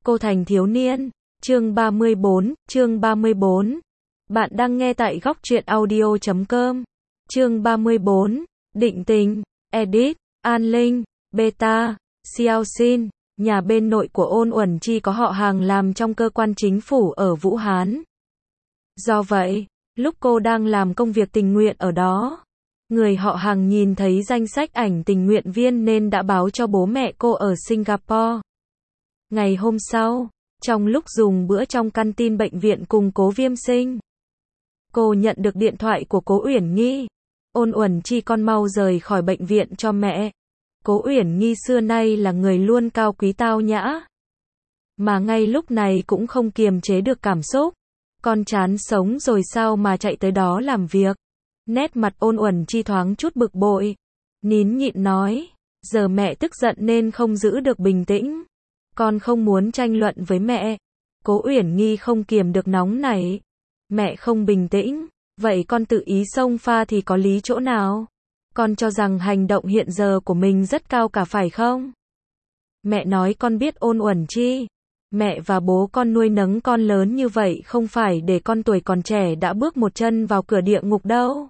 Cô thành thiếu niên. Chương 34. Bạn đang nghe tại góc truyện audio.com. Chương 34. Định tình. Edit. An Linh. Beta. Xiao Xin. Nhà bên nội của Ôn Uẩn Chi có họ hàng làm trong cơ quan chính phủ ở Vũ Hán. Do vậy, lúc cô đang làm công việc tình nguyện ở đó, người họ hàng nhìn thấy danh sách ảnh tình nguyện viên nên đã báo cho bố mẹ cô ở Singapore. Ngày hôm sau, trong lúc dùng bữa trong canteen bệnh viện cùng Cố Viêm Sinh, cô nhận được điện thoại của Cố Uyển Nghi. Ôn Uẩn Chi, con mau rời khỏi bệnh viện cho mẹ. Cố Uyển Nghi xưa nay là người luôn cao quý tao nhã, mà ngay lúc này cũng không kiềm chế được cảm xúc. Con chán sống rồi sao mà chạy tới đó làm việc? Nét mặt Ôn Uẩn Chi thoáng chút bực bội, nín nhịn nói, giờ mẹ tức giận nên không giữ được bình tĩnh. Con không muốn tranh luận với mẹ. Cố Uyển Nghi không kiềm được nóng nảy. Mẹ không bình tĩnh, vậy con tự ý xông pha thì có lý chỗ nào? Con cho rằng hành động hiện giờ của mình rất cao cả phải không? Mẹ nói con biết Ôn Uẩn Chi. Mẹ và bố con nuôi nấng con lớn như vậy không phải để con tuổi còn trẻ đã bước một chân vào cửa địa ngục đâu.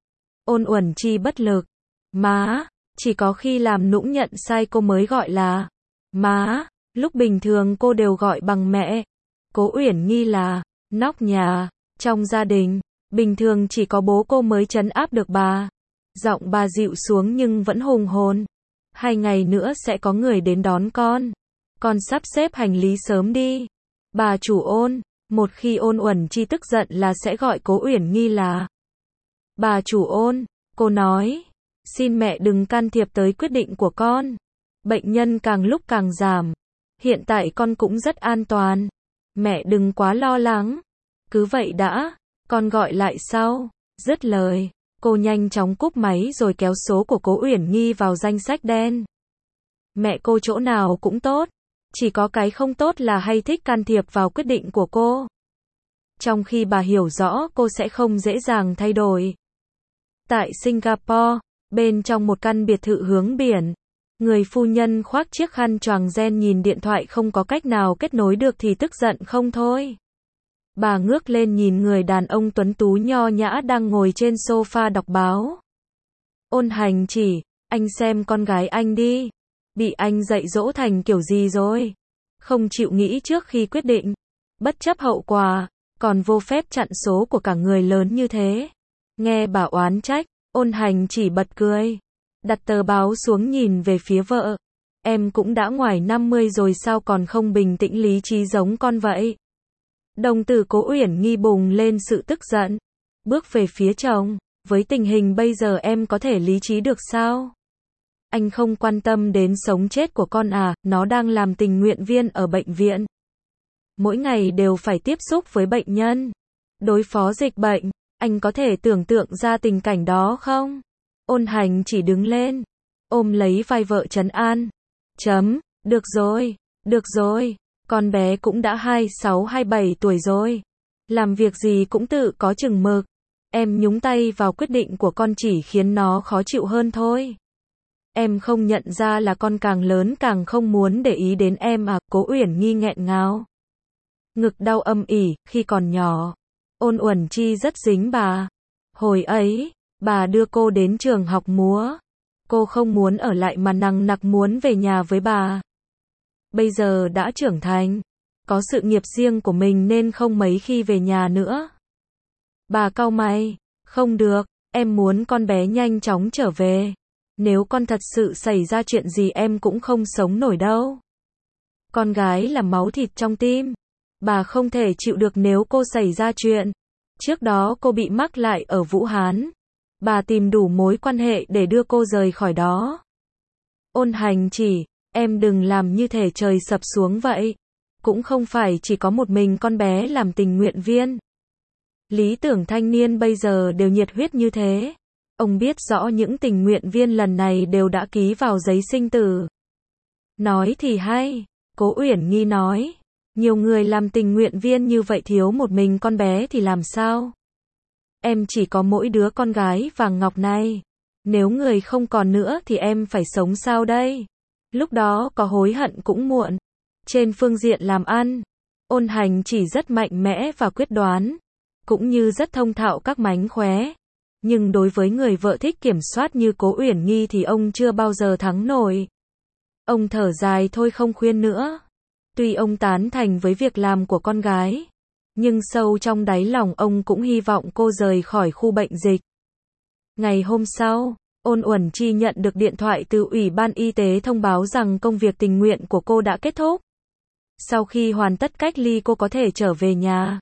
Ôn Uẩn Chi bất lực. Má, chỉ có khi làm nũng nhận sai cô mới gọi là má, lúc bình thường cô đều gọi bằng mẹ. Cố Uyển Nghi là nóc nhà, trong gia đình, bình thường chỉ có bố cô mới trấn áp được bà. Giọng bà dịu xuống nhưng vẫn hùng hồn. 2 ngày nữa sẽ có người đến đón con. Con sắp xếp hành lý sớm đi. Bà chủ Ôn. Một khi Ôn Uẩn Chi tức giận là sẽ gọi Cố Uyển Nghi là bà chủ Ôn. Cô nói, xin mẹ đừng can thiệp tới quyết định của con. Bệnh nhân càng lúc càng giảm. Hiện tại con cũng rất an toàn. Mẹ đừng quá lo lắng. Cứ vậy đã, con gọi lại sau. Dứt lời, cô nhanh chóng cúp máy rồi kéo số của Cố Uyển Nghi vào danh sách đen. Mẹ cô chỗ nào cũng tốt, chỉ có cái không tốt là hay thích can thiệp vào quyết định của cô. Trong khi bà hiểu rõ cô sẽ không dễ dàng thay đổi. Tại Singapore, bên trong một căn biệt thự hướng biển, người phu nhân khoác chiếc khăn choàng ren nhìn điện thoại không có cách nào kết nối được thì tức giận không thôi. Bà ngước lên nhìn người đàn ông tuấn tú nho nhã đang ngồi trên sofa đọc báo. Ôn Hành Chỉ, anh xem con gái anh đi. Bị anh dạy dỗ thành kiểu gì rồi? Không chịu nghĩ trước khi quyết định. Bất chấp hậu quả, còn vô phép chặn số của cả người lớn như thế. Nghe bà oán trách, Ôn Hành Chỉ bật cười. Đặt tờ báo xuống nhìn về phía vợ. Em cũng đã ngoài 50 rồi sao còn không bình tĩnh lý trí giống con vậy? Đồng tử Cố Uyển Nghi bùng lên sự tức giận. Bước về phía chồng. Với tình hình bây giờ em có thể lý trí được sao? Anh không quan tâm đến sống chết của con à? Nó đang làm tình nguyện viên ở bệnh viện. Mỗi ngày đều phải tiếp xúc với bệnh nhân. Đối phó dịch bệnh. Anh có thể tưởng tượng ra tình cảnh đó không? Ôn Hành Chỉ đứng lên, ôm lấy vai vợ trấn an. Được rồi, con bé cũng đã 26-27 tuổi rồi. Làm việc gì cũng tự có chừng mực. Em nhúng tay vào quyết định của con chỉ khiến nó khó chịu hơn thôi. Em không nhận ra là con càng lớn càng không muốn để ý đến em à? Cố Uyển Nghi nghẹn ngào. Ngực đau âm ỉ, khi còn nhỏ, Ôn Uẩn Chi rất dính bà. Hồi ấy, bà đưa cô đến trường học múa. Cô không muốn ở lại mà nằng nặc muốn về nhà với bà. Bây giờ đã trưởng thành, có sự nghiệp riêng của mình nên không mấy khi về nhà nữa. Bà cau mày, không được, em muốn con bé nhanh chóng trở về. Nếu con thật sự xảy ra chuyện gì em cũng không sống nổi đâu. Con gái là máu thịt trong tim. Bà không thể chịu được nếu cô xảy ra chuyện. Trước đó cô bị mắc lại ở Vũ Hán. Bà tìm đủ mối quan hệ để đưa cô rời khỏi đó. Ôn Hành Chỉ, em đừng làm như thể trời sập xuống vậy. Cũng không phải chỉ có một mình con bé làm tình nguyện viên. Lý tưởng thanh niên bây giờ đều nhiệt huyết như thế. Ông biết rõ những tình nguyện viên lần này đều đã ký vào giấy sinh tử. Nói thì hay, Cố Uyển Nghi nói. Nhiều người làm tình nguyện viên như vậy thiếu một mình con bé thì làm sao? Em chỉ có mỗi đứa con gái vàng ngọc này. Nếu người không còn nữa thì em phải sống sao đây? Lúc đó có hối hận cũng muộn. Trên phương diện làm ăn, Ôn Hành chỉ rất mạnh mẽ và quyết đoán, cũng như rất thông thạo các mánh khóe. Nhưng đối với người vợ thích kiểm soát như Cố Uyển Nghi thì ông chưa bao giờ thắng nổi. Ông thở dài thôi không khuyên nữa. Tuy ông tán thành với việc làm của con gái, nhưng sâu trong đáy lòng ông cũng hy vọng cô rời khỏi khu bệnh dịch. Ngày hôm sau, Ôn Uẩn Chi nhận được điện thoại từ Ủy ban Y tế thông báo rằng công việc tình nguyện của cô đã kết thúc. Sau khi hoàn tất cách ly cô có thể trở về nhà.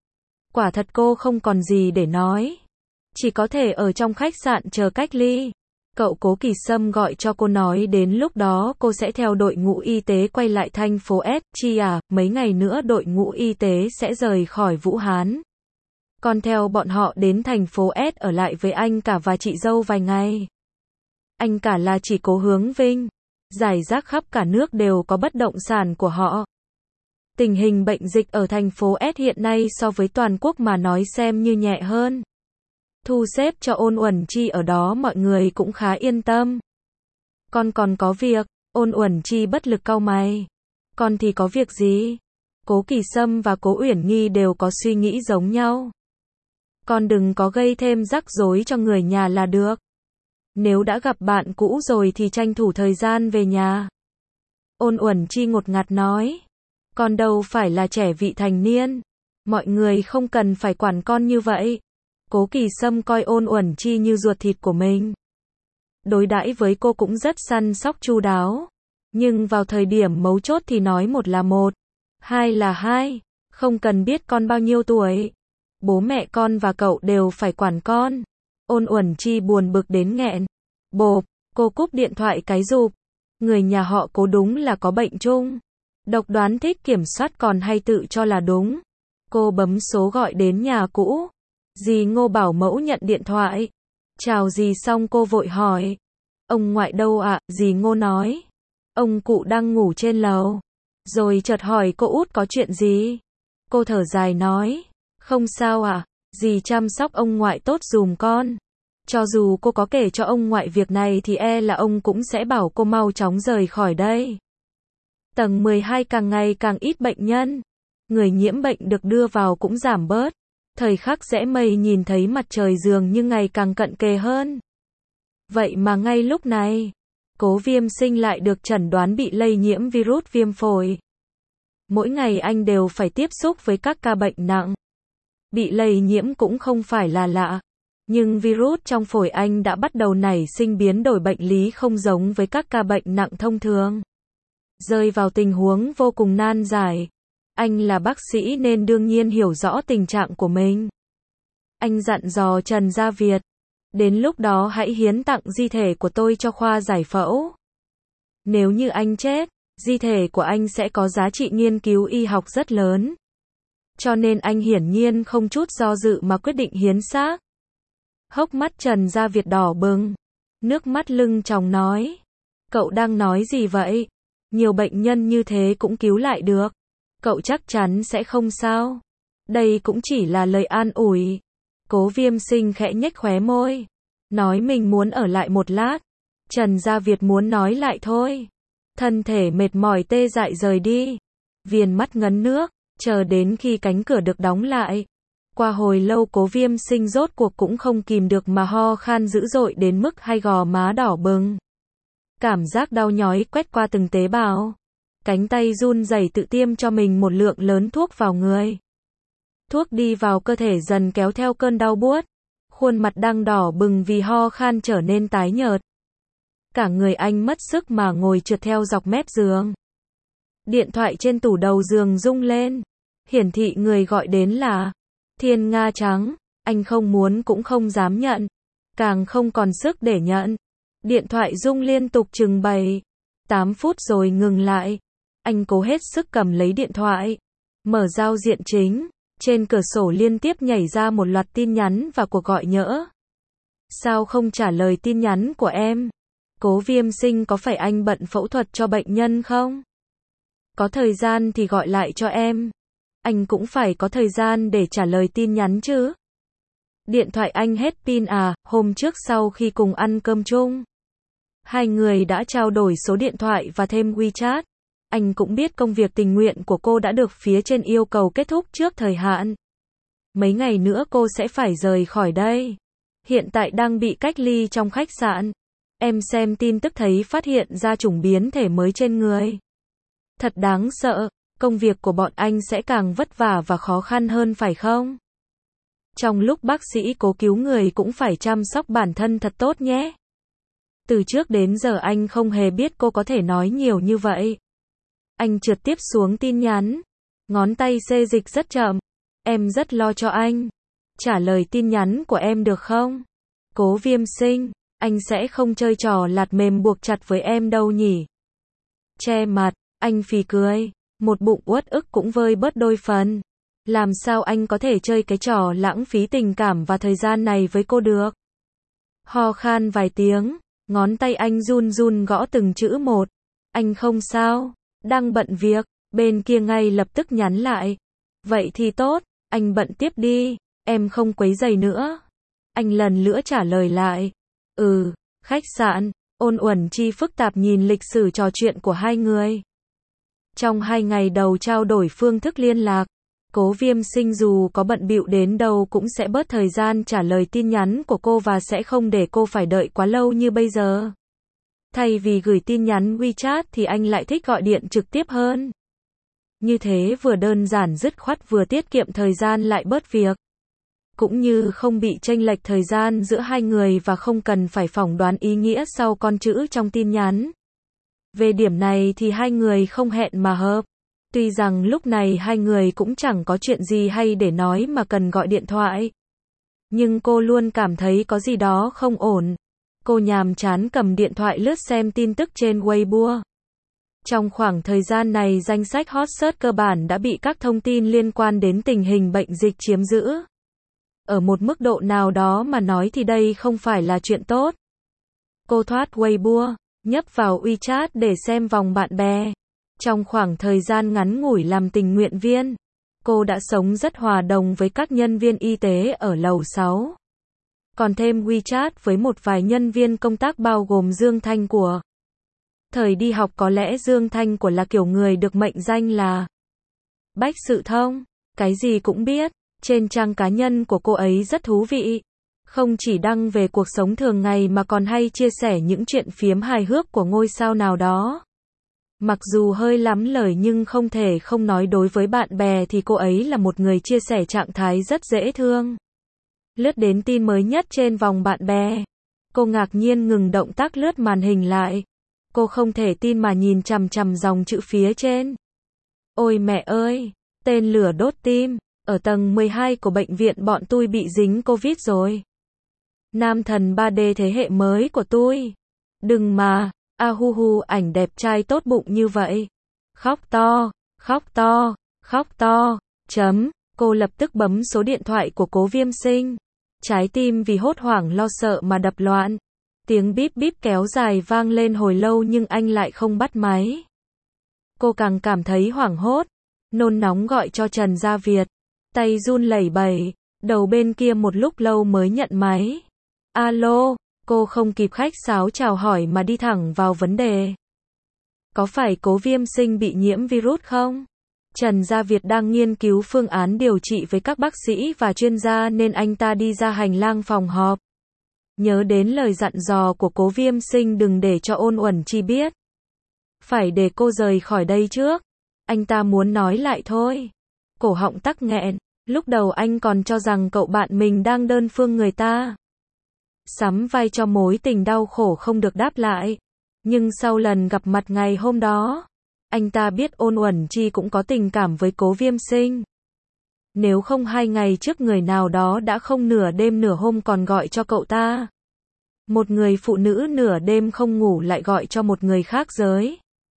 Quả thật cô không còn gì để nói. Chỉ có thể ở trong khách sạn chờ cách ly. Cậu Cố Kỳ Sâm gọi cho cô nói đến lúc đó cô sẽ theo đội ngũ y tế quay lại thành phố S. Chi à, mấy ngày nữa đội ngũ y tế sẽ rời khỏi Vũ Hán. Còn theo bọn họ đến thành phố S ở lại với anh cả và chị dâu vài ngày. Anh cả là chỉ Cố Hướng Vinh. Rải rác khắp cả nước đều có bất động sản của họ. Tình hình bệnh dịch ở thành phố S hiện nay so với toàn quốc mà nói xem như nhẹ hơn. Thu xếp cho Ôn Uẩn Chi ở đó mọi người cũng khá yên tâm. Con còn có việc, Ôn Uẩn Chi bất lực cau mày. Con thì có việc gì? Cố Kỳ Sâm và Cố Uyển Nghi đều có suy nghĩ giống nhau. Con đừng có gây thêm rắc rối cho người nhà là được. Nếu đã gặp bạn cũ rồi thì tranh thủ thời gian về nhà. Ôn Uẩn Chi ngột ngạt nói. Con đâu phải là trẻ vị thành niên. Mọi người không cần phải quản con như vậy. Cố Kỳ Sâm coi Ôn Uẩn Chi như ruột thịt của mình. Đối đãi với cô cũng rất săn sóc chu đáo. Nhưng vào thời điểm mấu chốt thì nói một là một, hai là hai. Không cần biết con bao nhiêu tuổi. Bố mẹ con và cậu đều phải quản con. Ôn Uẩn Chi buồn bực đến nghẹn. Bộp, cô cúp điện thoại cái rụp. Người nhà họ Cố đúng là có bệnh chung. Độc đoán thích kiểm soát còn hay tự cho là đúng. Cô bấm số gọi đến nhà cũ. Dì Ngô bảo mẫu nhận điện thoại. Chào dì xong cô vội hỏi. Ông ngoại đâu ạ? Dì Ngô nói. Ông cụ đang ngủ trên lầu. Rồi chợt hỏi cô út có chuyện gì? Cô thở dài nói. Không sao ạ, dì chăm sóc ông ngoại tốt dùm con. Cho dù cô có kể cho ông ngoại việc này thì e là ông cũng sẽ bảo cô mau chóng rời khỏi đây. Tầng 12 càng ngày càng ít bệnh nhân. Người nhiễm bệnh được đưa vào cũng giảm bớt. Thời khắc rẽ mây nhìn thấy mặt trời dường như ngày càng cận kề hơn. Vậy mà ngay lúc này, Cố Viêm Sinh lại được chẩn đoán bị lây nhiễm virus viêm phổi. Mỗi ngày anh đều phải tiếp xúc với các ca bệnh nặng. Bị lây nhiễm cũng không phải là lạ. Nhưng virus trong phổi anh đã bắt đầu nảy sinh biến đổi bệnh lý không giống với các ca bệnh nặng thông thường. Rơi vào tình huống vô cùng nan giải. Anh là bác sĩ nên đương nhiên hiểu rõ tình trạng của mình. Anh dặn dò Trần Gia Việt. Đến lúc đó hãy hiến tặng di thể của tôi cho khoa giải phẫu. Nếu như anh chết, di thể của anh sẽ có giá trị nghiên cứu y học rất lớn. Cho nên anh hiển nhiên không chút do dự mà quyết định hiến xác. Hốc mắt Trần Gia Việt đỏ bừng. Nước mắt lưng tròng nói. Cậu đang nói gì vậy? Nhiều bệnh nhân như thế cũng cứu lại được. Cậu chắc chắn sẽ không sao. Đây cũng chỉ là lời an ủi. Cố Viêm Sinh khẽ nhếch khóe môi. Nói mình muốn ở lại một lát. Trần Gia Việt muốn nói lại thôi. Thân thể mệt mỏi tê dại rời đi. Viền mắt ngấn nước. Chờ đến khi cánh cửa được đóng lại. Qua hồi lâu Cố Viêm Sinh rốt cuộc cũng không kìm được mà ho khan dữ dội đến mức hai gò má đỏ bừng. Cảm giác đau nhói quét qua từng tế bào. Cánh tay run rẩy tự tiêm cho mình một lượng lớn thuốc vào người. Thuốc đi vào cơ thể dần kéo theo cơn đau buốt. Khuôn mặt đang đỏ bừng vì ho khan trở nên tái nhợt. Cả người anh mất sức mà ngồi trượt theo dọc mép giường. Điện thoại trên tủ đầu giường rung lên. Hiển thị người gọi đến là Thiên Nga Trắng. Anh không muốn cũng không dám nhận. Càng không còn sức để nhận. Điện thoại rung liên tục chừng 7-8 phút rồi ngừng lại. Anh cố hết sức cầm lấy điện thoại. Mở giao diện chính. Trên cửa sổ liên tiếp nhảy ra một loạt tin nhắn và cuộc gọi nhỡ. Sao không trả lời tin nhắn của em? Cố Viêm Sinh có phải anh bận phẫu thuật cho bệnh nhân không? Có thời gian thì gọi lại cho em. Anh cũng phải có thời gian để trả lời tin nhắn chứ. Điện thoại anh hết pin à, hôm trước sau khi cùng ăn cơm chung. Hai người đã trao đổi số điện thoại và thêm WeChat. Anh cũng biết công việc tình nguyện của cô đã được phía trên yêu cầu kết thúc trước thời hạn. Mấy ngày nữa cô sẽ phải rời khỏi đây. Hiện tại đang bị cách ly trong khách sạn. Em xem tin tức thấy phát hiện ra chủng biến thể mới trên người. Thật đáng sợ, công việc của bọn anh sẽ càng vất vả và khó khăn hơn phải không? Trong lúc bác sĩ cố cứu người cũng phải chăm sóc bản thân thật tốt nhé. Từ trước đến giờ anh không hề biết cô có thể nói nhiều như vậy. Anh trượt tiếp xuống tin nhắn. Ngón tay xê dịch rất chậm. Em rất lo cho anh. Trả lời tin nhắn của em được không? Cố Viêm Sinh, anh sẽ không chơi trò lạt mềm buộc chặt với em đâu nhỉ? Che mặt, anh phì cười. Một bụng uất ức cũng vơi bớt đôi phần. Làm sao anh có thể chơi cái trò lãng phí tình cảm và thời gian này với cô được? Ho khan vài tiếng, ngón tay anh run run gõ từng chữ một. Anh không sao, đang bận việc, bên kia ngay lập tức nhắn lại. Vậy thì tốt, anh bận tiếp đi, em không quấy rầy nữa. Anh lần nữa trả lời lại. Khách sạn, Ôn Uẩn Chi phức tạp nhìn lịch sử trò chuyện của hai người. Trong 2 ngày đầu trao đổi phương thức liên lạc, Cố Viêm Sinh dù có bận bịu đến đâu cũng sẽ bớt thời gian trả lời tin nhắn của cô và sẽ không để cô phải đợi quá lâu như bây giờ. Thay vì gửi tin nhắn WeChat thì anh lại thích gọi điện trực tiếp hơn. Như thế vừa đơn giản dứt khoát vừa tiết kiệm thời gian lại bớt việc. Cũng như không bị chênh lệch thời gian giữa hai người và không cần phải phỏng đoán ý nghĩa sau con chữ trong tin nhắn. Về điểm này thì hai người không hẹn mà hợp. Tuy rằng lúc này hai người cũng chẳng có chuyện gì hay để nói mà cần gọi điện thoại. Nhưng cô luôn cảm thấy có gì đó không ổn. Cô nhàm chán cầm điện thoại lướt xem tin tức trên Weibo. Trong khoảng thời gian này danh sách hot search cơ bản đã bị các thông tin liên quan đến tình hình bệnh dịch chiếm giữ. Ở một mức độ nào đó mà nói thì đây không phải là chuyện tốt. Cô thoát Weibo, nhấp vào WeChat để xem vòng bạn bè. Trong khoảng thời gian ngắn ngủi làm tình nguyện viên, cô đã sống rất hòa đồng với các nhân viên y tế ở lầu 6. Còn thêm WeChat với một vài nhân viên công tác bao gồm Dương Thanh của. Thời đi học có lẽ Dương Thanh của là kiểu người được mệnh danh là Bách Sự Thông, cái gì cũng biết. Trên trang cá nhân của cô ấy rất thú vị. Không chỉ đăng về cuộc sống thường ngày mà còn hay chia sẻ những chuyện phiếm hài hước của ngôi sao nào đó. Mặc dù hơi lắm lời nhưng không thể không nói đối với bạn bè thì cô ấy là một người chia sẻ trạng thái rất dễ thương. Lướt đến tin mới nhất trên vòng bạn bè. Cô ngạc nhiên ngừng động tác lướt màn hình lại. Cô không thể tin mà nhìn chằm chằm dòng chữ phía trên. Ôi mẹ ơi, tên lửa đốt tim. Ở tầng 12 của bệnh viện bọn tôi bị dính Covid rồi. Nam thần 3D thế hệ mới của tôi. Đừng mà, ahuhu ảnh đẹp trai tốt bụng như vậy. Khóc to, khóc to, khóc to, chấm. Cô lập tức bấm số điện thoại của Cố Viêm Sinh. Trái tim vì hốt hoảng lo sợ mà đập loạn. Tiếng bíp bíp kéo dài vang lên hồi lâu nhưng anh lại không bắt máy. Cô càng cảm thấy hoảng hốt. Nôn nóng gọi cho Trần Gia Việt. Tay run lẩy bẩy, đầu bên kia một lúc lâu mới nhận máy. Alo, cô không kịp khách sáo chào hỏi mà đi thẳng vào vấn đề. Có phải Cố Viêm Sinh bị nhiễm virus không? Trần Gia Việt đang nghiên cứu phương án điều trị với các bác sĩ và chuyên gia nên anh ta đi ra hành lang phòng họp. Nhớ đến lời dặn dò của Cố Viêm Sinh đừng để cho Ôn Uẩn Chi biết. Phải để cô rời khỏi đây trước. Anh ta muốn nói lại thôi. Cổ họng tắc nghẹn. Lúc đầu anh còn cho rằng cậu bạn mình đang đơn phương người ta. Sắm vai cho mối tình đau khổ không được đáp lại. Nhưng sau lần gặp mặt ngày hôm đó, anh ta biết Ôn Uẩn Chi cũng có tình cảm với Cố Viêm Sinh. Nếu không 2 ngày trước người nào đó đã không nửa đêm nửa hôm còn gọi cho cậu ta. Một người phụ nữ nửa đêm không ngủ lại gọi cho một người khác giới.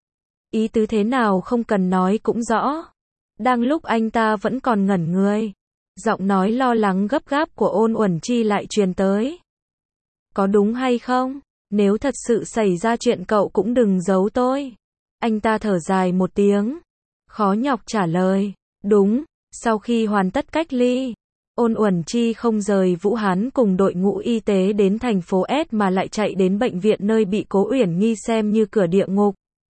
Ý tứ thế nào không cần nói cũng rõ. Đang lúc anh ta vẫn còn ngẩn người, giọng nói lo lắng gấp gáp của Ôn Uẩn Chi lại truyền tới. Có đúng hay không? Nếu thật sự xảy ra chuyện cậu cũng đừng giấu tôi. Anh ta thở dài một tiếng, khó nhọc trả lời. Đúng, sau khi hoàn tất cách ly, Ôn Uẩn Chi không rời Vũ Hán cùng đội ngũ y tế đến thành phố S mà lại chạy đến bệnh viện nơi bị Cố Uyển Nghi xem như cửa địa ngục.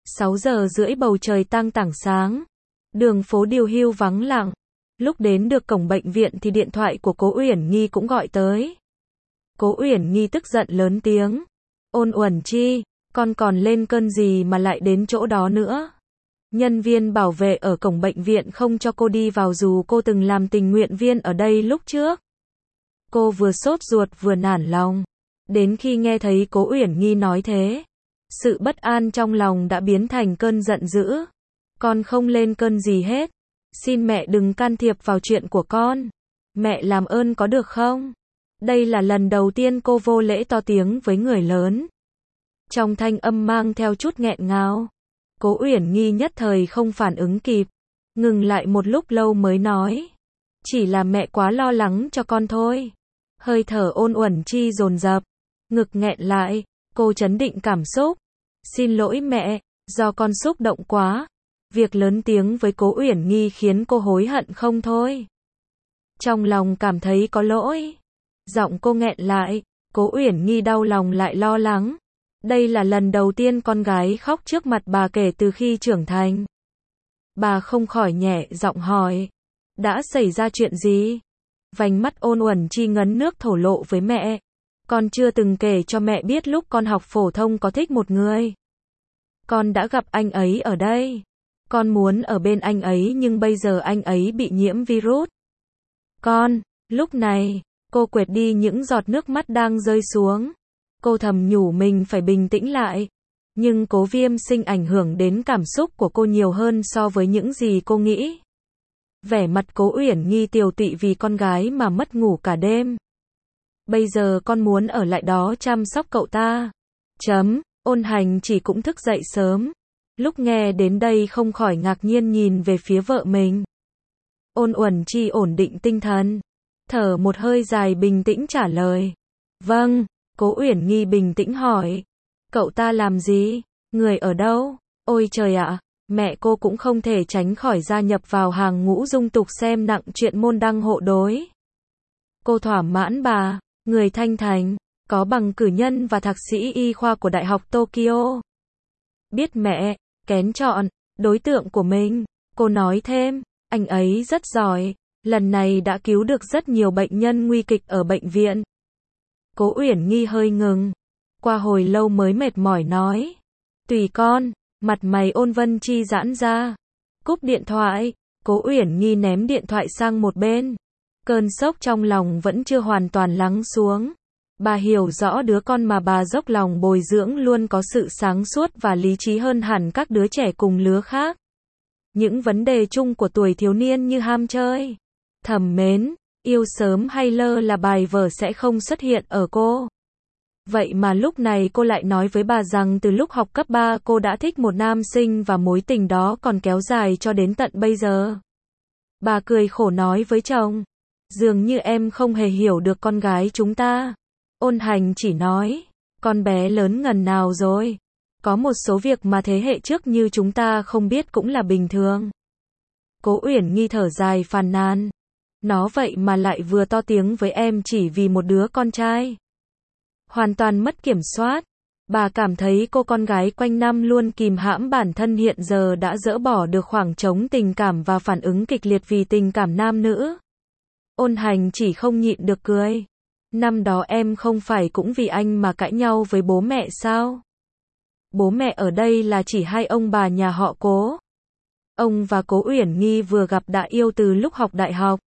6 giờ rưỡi bầu trời tang tảng sáng. Đường phố điều hưu vắng lặng. Lúc đến được cổng bệnh viện thì điện thoại của Cố Uyển Nghi cũng gọi tới. Cố Uyển Nghi tức giận lớn tiếng. Ôn Uẩn Chi, con còn lên cơn gì mà lại đến chỗ đó nữa? Nhân viên bảo vệ ở cổng bệnh viện không cho cô đi vào dù cô từng làm tình nguyện viên ở đây lúc trước. Cô vừa sốt ruột vừa nản lòng. Đến khi nghe thấy Cố Uyển Nghi nói thế, sự bất an trong lòng đã biến thành cơn giận dữ. Con không lên cơn gì hết. Xin mẹ đừng can thiệp vào chuyện của con. Mẹ làm ơn có được không? Đây là lần đầu tiên cô vô lễ to tiếng với người lớn. Trong thanh âm mang theo chút nghẹn ngào. Cố Uyển Nghi nhất thời không phản ứng kịp. Ngừng lại một lúc lâu mới nói. Chỉ là mẹ quá lo lắng cho con thôi. Hơi thở Ôn Uẩn Chi dồn dập. Ngực nghẹn lại. Cô trấn định cảm xúc. Xin lỗi mẹ, do con xúc động quá. Việc lớn tiếng với Cố Uyển Nghi khiến cô hối hận không thôi. Trong lòng cảm thấy có lỗi. Giọng cô nghẹn lại. Cố Uyển Nghi đau lòng lại lo lắng. Đây là lần đầu tiên con gái khóc trước mặt bà kể từ khi trưởng thành. Bà không khỏi nhẹ giọng hỏi. Đã xảy ra chuyện gì? Vành mắt Ôn Uẩn Chi ngấn nước thổ lộ với mẹ. Con chưa từng kể cho mẹ biết lúc con học phổ thông có thích một người. Con đã gặp anh ấy ở đây. Con muốn ở bên anh ấy nhưng bây giờ anh ấy bị nhiễm virus. Lúc này, cô quệt đi những giọt nước mắt đang rơi xuống. Cô thầm nhủ mình phải bình tĩnh lại. Nhưng Cố Viêm Sinh ảnh hưởng đến cảm xúc của cô nhiều hơn so với những gì cô nghĩ. Vẻ mặt Cố Uyển Nghi tiều tụy vì con gái mà mất ngủ cả đêm. Bây giờ con muốn ở lại đó chăm sóc cậu ta. Ôn Hành chỉ cũng thức dậy sớm. Lúc nghe đến đây không khỏi ngạc nhiên nhìn về phía vợ mình. Ôn Uẩn Chi ổn định tinh thần. Thở một hơi dài bình tĩnh trả lời. Vâng, Cố Uyển Nghi bình tĩnh hỏi. Cậu ta làm gì? Người ở đâu? Ôi trời ạ, mẹ cô cũng không thể tránh khỏi gia nhập vào hàng ngũ dung tục xem nặng chuyện môn đăng hộ đối. Cô thỏa mãn bà, người Thanh Thành, có bằng cử nhân và thạc sĩ y khoa của Đại học Tokyo. Biết mẹ kén chọn đối tượng của mình, cô nói thêm, anh ấy rất giỏi, lần này đã cứu được rất nhiều bệnh nhân nguy kịch ở bệnh viện. Cố Uyển Nghi hơi ngừng, qua hồi lâu mới mệt mỏi nói, tùy con. Mặt mày Ôn Vân Chi giãn ra. Cúp điện thoại, Cố Uyển Nghi ném điện thoại sang một bên. Cơn sốc trong lòng vẫn chưa hoàn toàn lắng xuống. Bà hiểu rõ đứa con mà bà dốc lòng bồi dưỡng luôn có sự sáng suốt và lý trí hơn hẳn các đứa trẻ cùng lứa khác. Những vấn đề chung của tuổi thiếu niên như ham chơi, thầm mến, yêu sớm hay lơ là bài vở sẽ không xuất hiện ở cô. Vậy mà lúc này cô lại nói với bà rằng từ lúc học cấp 3 cô đã thích một nam sinh và mối tình đó còn kéo dài cho đến tận bây giờ. Bà cười khổ nói với chồng, dường như em không hề hiểu được con gái chúng ta. Ôn Hành chỉ nói, con bé lớn ngần nào rồi. Có một số việc mà thế hệ trước như chúng ta không biết cũng là bình thường. Cố Uyển Nghi thở dài phàn nàn. Nó vậy mà lại vừa to tiếng với em chỉ vì một đứa con trai. Hoàn toàn mất kiểm soát. Bà cảm thấy cô con gái quanh năm luôn kìm hãm bản thân hiện giờ đã dỡ bỏ được khoảng trống tình cảm và phản ứng kịch liệt vì tình cảm nam nữ. Ôn Hành chỉ không nhịn được cười. Năm đó em không phải cũng vì anh mà cãi nhau với bố mẹ sao? Bố mẹ ở đây là chỉ hai ông bà nhà họ Cố. Ông và Cố Uyển Nghi vừa gặp đã yêu từ lúc học đại học.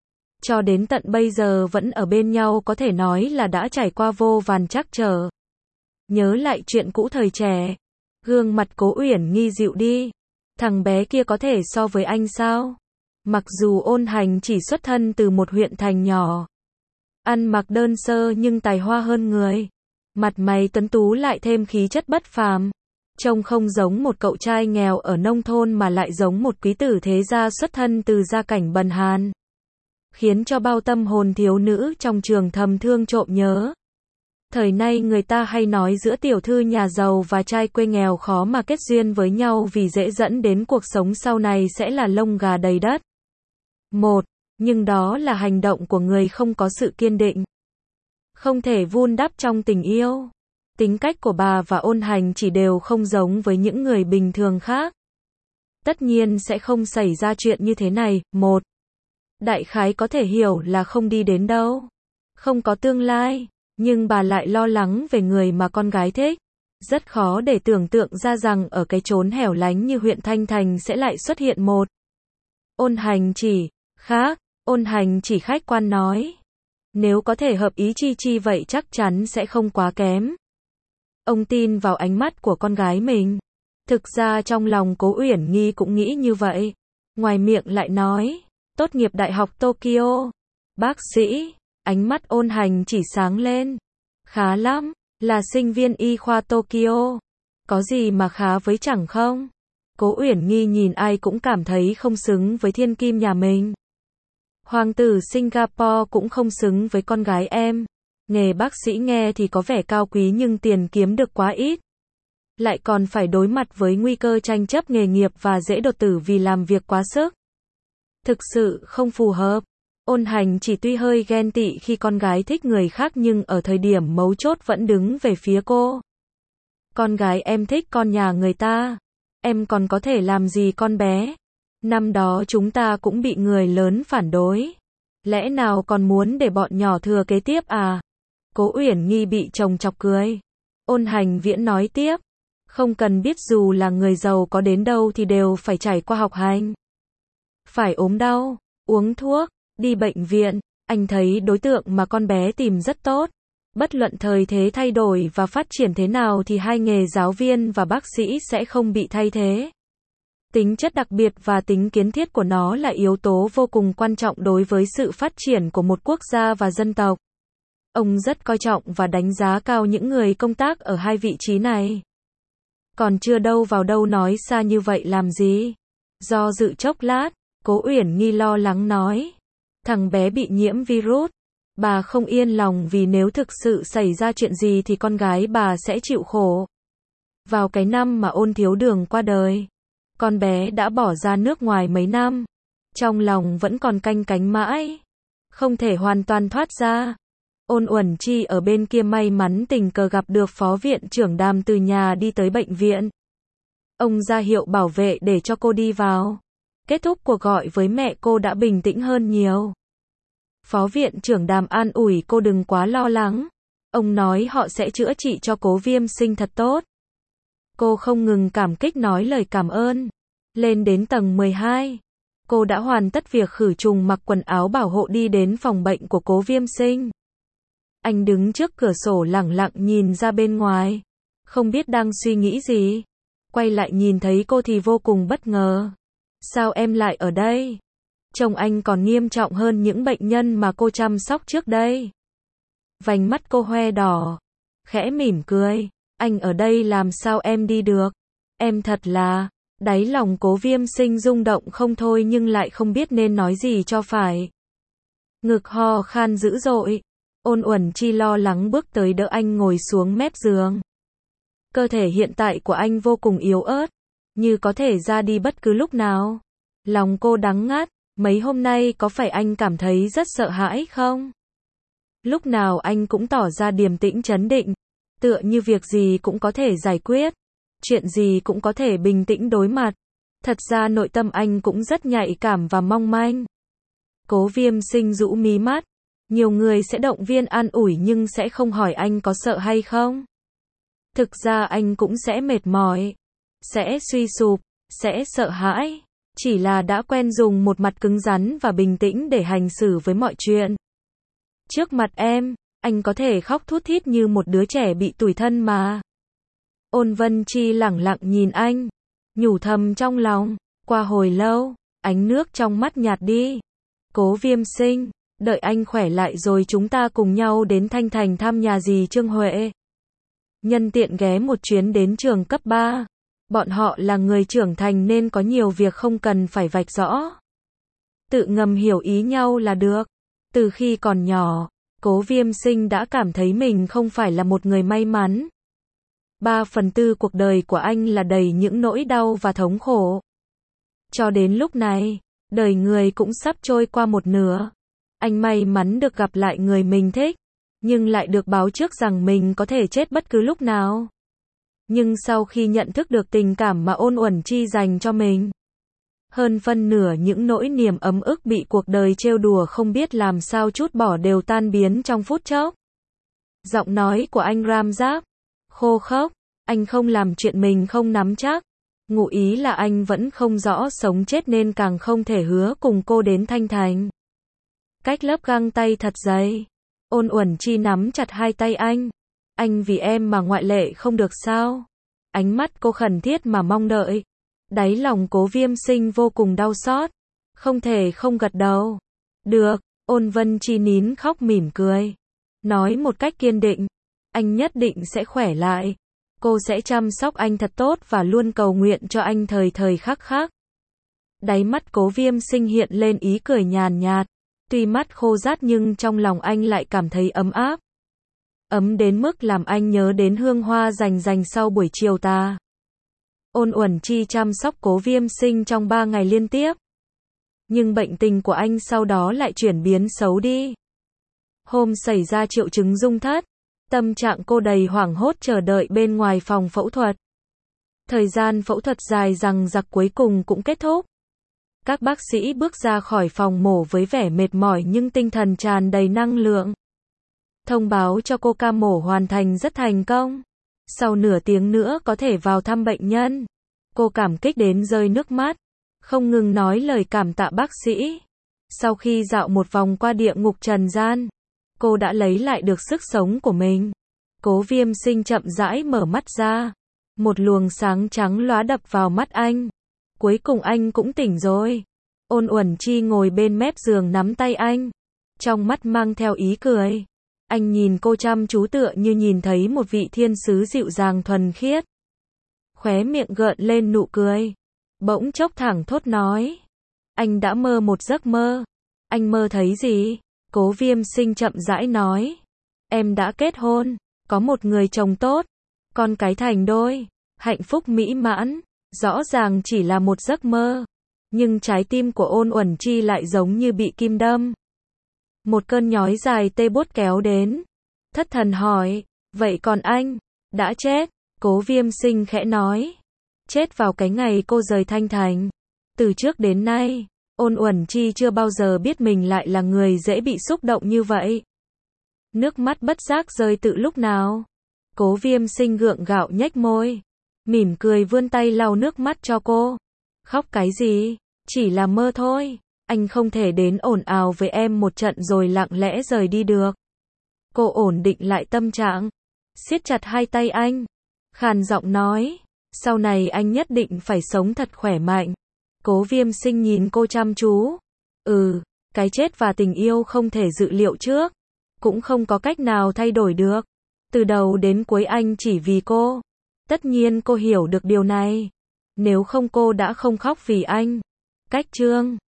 Cho đến tận bây giờ vẫn ở bên nhau, có thể nói là đã trải qua vô vàn trắc trở. Nhớ lại chuyện cũ thời trẻ, gương mặt Cố Uyển Nghi dịu đi. Thằng bé kia có thể so với anh sao? Mặc dù Ôn Hành chỉ xuất thân từ một huyện thành nhỏ, ăn mặc đơn sơ nhưng tài hoa hơn người. Mặt mày tuấn tú lại thêm khí chất bất phàm. Trông không giống một cậu trai nghèo ở nông thôn mà lại giống một quý tử thế gia xuất thân từ gia cảnh bần hàn. Khiến cho bao tâm hồn thiếu nữ trong trường thầm thương trộm nhớ. Thời nay người ta hay nói giữa tiểu thư nhà giàu và trai quê nghèo khó mà kết duyên với nhau vì dễ dẫn đến cuộc sống sau này sẽ là lông gà đầy đất. Nhưng đó là hành động của người không có sự kiên định. Không thể vun đắp trong tình yêu. Tính cách của bà và Ôn Hành chỉ đều không giống với những người bình thường khác. Tất nhiên sẽ không xảy ra chuyện như thế này. Một, đại khái có thể hiểu là không đi đến đâu, không có tương lai, nhưng bà lại lo lắng về người mà con gái thích. Rất khó để tưởng tượng ra rằng ở cái chốn hẻo lánh như huyện Thanh Thành sẽ lại xuất hiện một Ôn Hành chỉ khác. Ôn Hành chỉ khách quan nói, nếu có thể hợp ý Chi Chi vậy chắc chắn sẽ không quá kém. Ông tin vào ánh mắt của con gái mình. Thực ra trong lòng Cố Uyển Nghi cũng nghĩ như vậy. Ngoài miệng lại nói, tốt nghiệp Đại học Tokyo. Bác sĩ, ánh mắt Ôn Hành chỉ sáng lên. Khá lắm, là sinh viên y khoa Tokyo. Có gì mà khá với chẳng không? Cố Uyển Nghi nhìn ai cũng cảm thấy không xứng với thiên kim nhà mình. Hoàng tử Singapore cũng không xứng với con gái em. Nghề bác sĩ nghe thì có vẻ cao quý nhưng tiền kiếm được quá ít. Lại còn phải đối mặt với nguy cơ tranh chấp nghề nghiệp và dễ đột tử vì làm việc quá sức. Thực sự không phù hợp. Ôn Hành chỉ tuy hơi ghen tị khi con gái thích người khác nhưng ở thời điểm mấu chốt vẫn đứng về phía cô. Con gái em thích con nhà người ta. Em còn có thể làm gì con bé? Năm đó chúng ta cũng bị người lớn phản đối. Lẽ nào còn muốn để bọn nhỏ thừa kế tiếp à? Cố Uyển Nghi bị chồng chọc cười. Ôn Hành Viễn nói tiếp. Không cần biết dù là người giàu có đến đâu thì đều phải trải qua học hành. Phải ốm đau, uống thuốc, đi bệnh viện. Anh thấy đối tượng mà con bé tìm rất tốt. Bất luận thời thế thay đổi và phát triển thế nào thì hai nghề giáo viên và bác sĩ sẽ không bị thay thế. Tính chất đặc biệt và tính kiến thiết của nó là yếu tố vô cùng quan trọng đối với sự phát triển của một quốc gia và dân tộc. Ông rất coi trọng và đánh giá cao những người công tác ở hai vị trí này. Còn chưa đâu vào đâu nói xa như vậy làm gì? Do dự chốc lát, Cố Uyển Nghi lo lắng nói. Thằng bé bị nhiễm virus. Bà không yên lòng vì nếu thực sự xảy ra chuyện gì thì con gái bà sẽ chịu khổ. Vào cái năm mà Ôn Thiếu Đường qua đời, con bé đã bỏ ra nước ngoài mấy năm. Trong lòng vẫn còn canh cánh mãi. Không thể hoàn toàn thoát ra. Ôn Uẩn Chi ở bên kia may mắn tình cờ gặp được phó viện trưởng Đàm từ nhà đi tới bệnh viện. Ông ra hiệu bảo vệ để cho cô đi vào. Kết thúc cuộc gọi với mẹ cô đã bình tĩnh hơn nhiều. Phó viện trưởng Đàm an ủi cô đừng quá lo lắng. Ông nói họ sẽ chữa trị cho Cố Viêm Sinh thật tốt. Cô không ngừng cảm kích nói lời cảm ơn. Lên đến tầng 12. Cô đã hoàn tất việc khử trùng mặc quần áo bảo hộ đi đến phòng bệnh của Cố Viêm Sinh. Anh đứng trước cửa sổ lẳng lặng nhìn ra bên ngoài. Không biết đang suy nghĩ gì. Quay lại nhìn thấy cô thì vô cùng bất ngờ. Sao em lại ở đây? Trông anh còn nghiêm trọng hơn những bệnh nhân mà cô chăm sóc trước đây. Vành mắt cô hoe đỏ. Khẽ mỉm cười. Anh ở đây làm sao em đi được? Em thật là... Đáy lòng Cố Viêm Sinh rung động không thôi nhưng lại không biết nên nói gì cho phải. Ngực ho khan dữ dội. Ôn Uẩn Chi lo lắng bước tới đỡ anh ngồi xuống mép giường. Cơ thể hiện tại của anh vô cùng yếu ớt, như có thể ra đi bất cứ lúc nào. Lòng cô đắng ngắt, mấy hôm nay có phải anh cảm thấy rất sợ hãi không? Lúc nào anh cũng tỏ ra điềm tĩnh trấn định, tựa như việc gì cũng có thể giải quyết, chuyện gì cũng có thể bình tĩnh đối mặt. Thật ra nội tâm anh cũng rất nhạy cảm và mong manh. Cố Viêm Sinh rũ mí mắt. Nhiều người sẽ động viên an ủi nhưng sẽ không hỏi anh có sợ hay không. Thực ra anh cũng sẽ mệt mỏi, sẽ suy sụp, sẽ sợ hãi. Chỉ là đã quen dùng một mặt cứng rắn và bình tĩnh để hành xử với mọi chuyện. Trước mặt em, anh có thể khóc thút thít như một đứa trẻ bị tủi thân mà. Ôn Vân Chi lẳng lặng nhìn anh, nhủ thầm trong lòng. Qua hồi lâu, ánh nước trong mắt nhạt đi. Cố Viêm Sinh, đợi anh khỏe lại rồi chúng ta cùng nhau đến Thanh Thành thăm nhà dì Trương Huệ. Nhân tiện ghé một chuyến đến trường cấp 3. Bọn họ là người trưởng thành nên có nhiều việc không cần phải vạch rõ. Tự ngầm hiểu ý nhau là được. Từ khi còn nhỏ, Cố Viêm Sinh đã cảm thấy mình không phải là một người may mắn. 3/4 cuộc đời của anh là đầy những nỗi đau và thống khổ. Cho đến lúc này, đời người cũng sắp trôi qua một nửa. Anh may mắn được gặp lại người mình thích. nhưng lại được báo trước rằng mình có thể chết bất cứ lúc nào. Nhưng sau khi nhận thức được tình cảm mà Ôn Uẩn Chi dành cho mình, hơn phân nửa những nỗi niềm ấm ức bị cuộc đời trêu đùa không biết làm sao trút bỏ đều tan biến trong phút chốc. Giọng nói của anh Ramzak khô khốc, anh không làm chuyện mình không nắm chắc. Ngụ ý là anh vẫn không rõ sống chết nên càng không thể hứa cùng cô đến Thanh Thành. Cách lớp găng tay thật dày, Ôn Uẩn Chi nắm chặt hai tay anh. Anh vì em mà ngoại lệ không được sao? Ánh mắt cô khẩn thiết mà mong đợi. Đáy lòng Cố Viêm Sinh vô cùng đau xót. Không thể không gật đầu. Được, Ôn Vân Chi nín khóc mỉm cười. Nói một cách kiên định. Anh nhất định sẽ khỏe lại. Cô sẽ chăm sóc anh thật tốt và luôn cầu nguyện cho anh thời thời khắc khắc. Đáy mắt Cố Viêm Sinh hiện lên ý cười nhàn nhạt. Tuy mắt khô rát nhưng trong lòng anh lại cảm thấy ấm áp. Ấm đến mức làm anh nhớ đến hương hoa rành rành sau buổi chiều tà. Ôn Uẩn Chi chăm sóc Cố Viêm Sinh trong 3 ngày liên tiếp. Nhưng bệnh tình của anh sau đó lại chuyển biến xấu đi. Hôm xảy ra triệu chứng rung thất, tâm trạng cô đầy hoảng hốt chờ đợi bên ngoài phòng phẫu thuật. Thời gian phẫu thuật dài dằng dặc cuối cùng cũng kết thúc. Các bác sĩ bước ra khỏi phòng mổ với vẻ mệt mỏi nhưng tinh thần tràn đầy năng lượng. Thông báo cho cô ca mổ hoàn thành rất thành công. Sau nửa tiếng nữa có thể vào thăm bệnh nhân. Cô cảm kích đến rơi nước mắt, không ngừng nói lời cảm tạ bác sĩ. Sau khi dạo một vòng qua địa ngục trần gian, cô đã lấy lại được sức sống của mình. Cố Viêm Sinh chậm rãi mở mắt ra. Một luồng sáng trắng lóa đập vào mắt anh. Cuối cùng anh cũng tỉnh rồi. Ôn Uẩn Chi ngồi bên mép giường nắm tay anh. Trong mắt mang theo ý cười. Anh nhìn cô chăm chú tựa như nhìn thấy một vị thiên sứ dịu dàng thuần khiết. Khóe miệng gợn lên nụ cười. Bỗng chốc thẳng thốt nói. Anh đã mơ một giấc mơ. Anh mơ thấy gì? Cố Viêm Sinh chậm rãi nói. Em đã kết hôn, có một người chồng tốt, con cái thành đôi, hạnh phúc mỹ mãn. Rõ ràng chỉ là một giấc mơ. Nhưng trái tim của Ôn Uẩn Chi lại giống như bị kim đâm. Một cơn nhói dài tê buốt kéo đến. Thất thần hỏi, vậy còn anh? Đã chết. Cố Viêm Sinh khẽ nói. Chết vào cái ngày cô rời Thanh Thành. Từ trước đến nay, Ôn Uẩn Chi chưa bao giờ biết mình lại là người dễ bị xúc động như vậy. Nước mắt bất giác rơi tự lúc nào. Cố Viêm Sinh gượng gạo nhếch môi, mỉm cười vươn tay lau nước mắt cho cô. Khóc cái gì? Chỉ là mơ thôi. Anh không thể đến ồn ào với em một trận rồi lặng lẽ rời đi được. Cô ổn định lại tâm trạng, siết chặt hai tay anh, khàn giọng nói, sau này anh nhất định phải sống thật khỏe mạnh. Cố Viêm Sinh nhìn cô chăm chú. Cái chết và tình yêu không thể dự liệu trước, cũng không có cách nào thay đổi được. Từ đầu đến cuối anh chỉ vì cô. Tất nhiên cô hiểu được điều này. Nếu không cô đã không khóc vì anh. Cách chương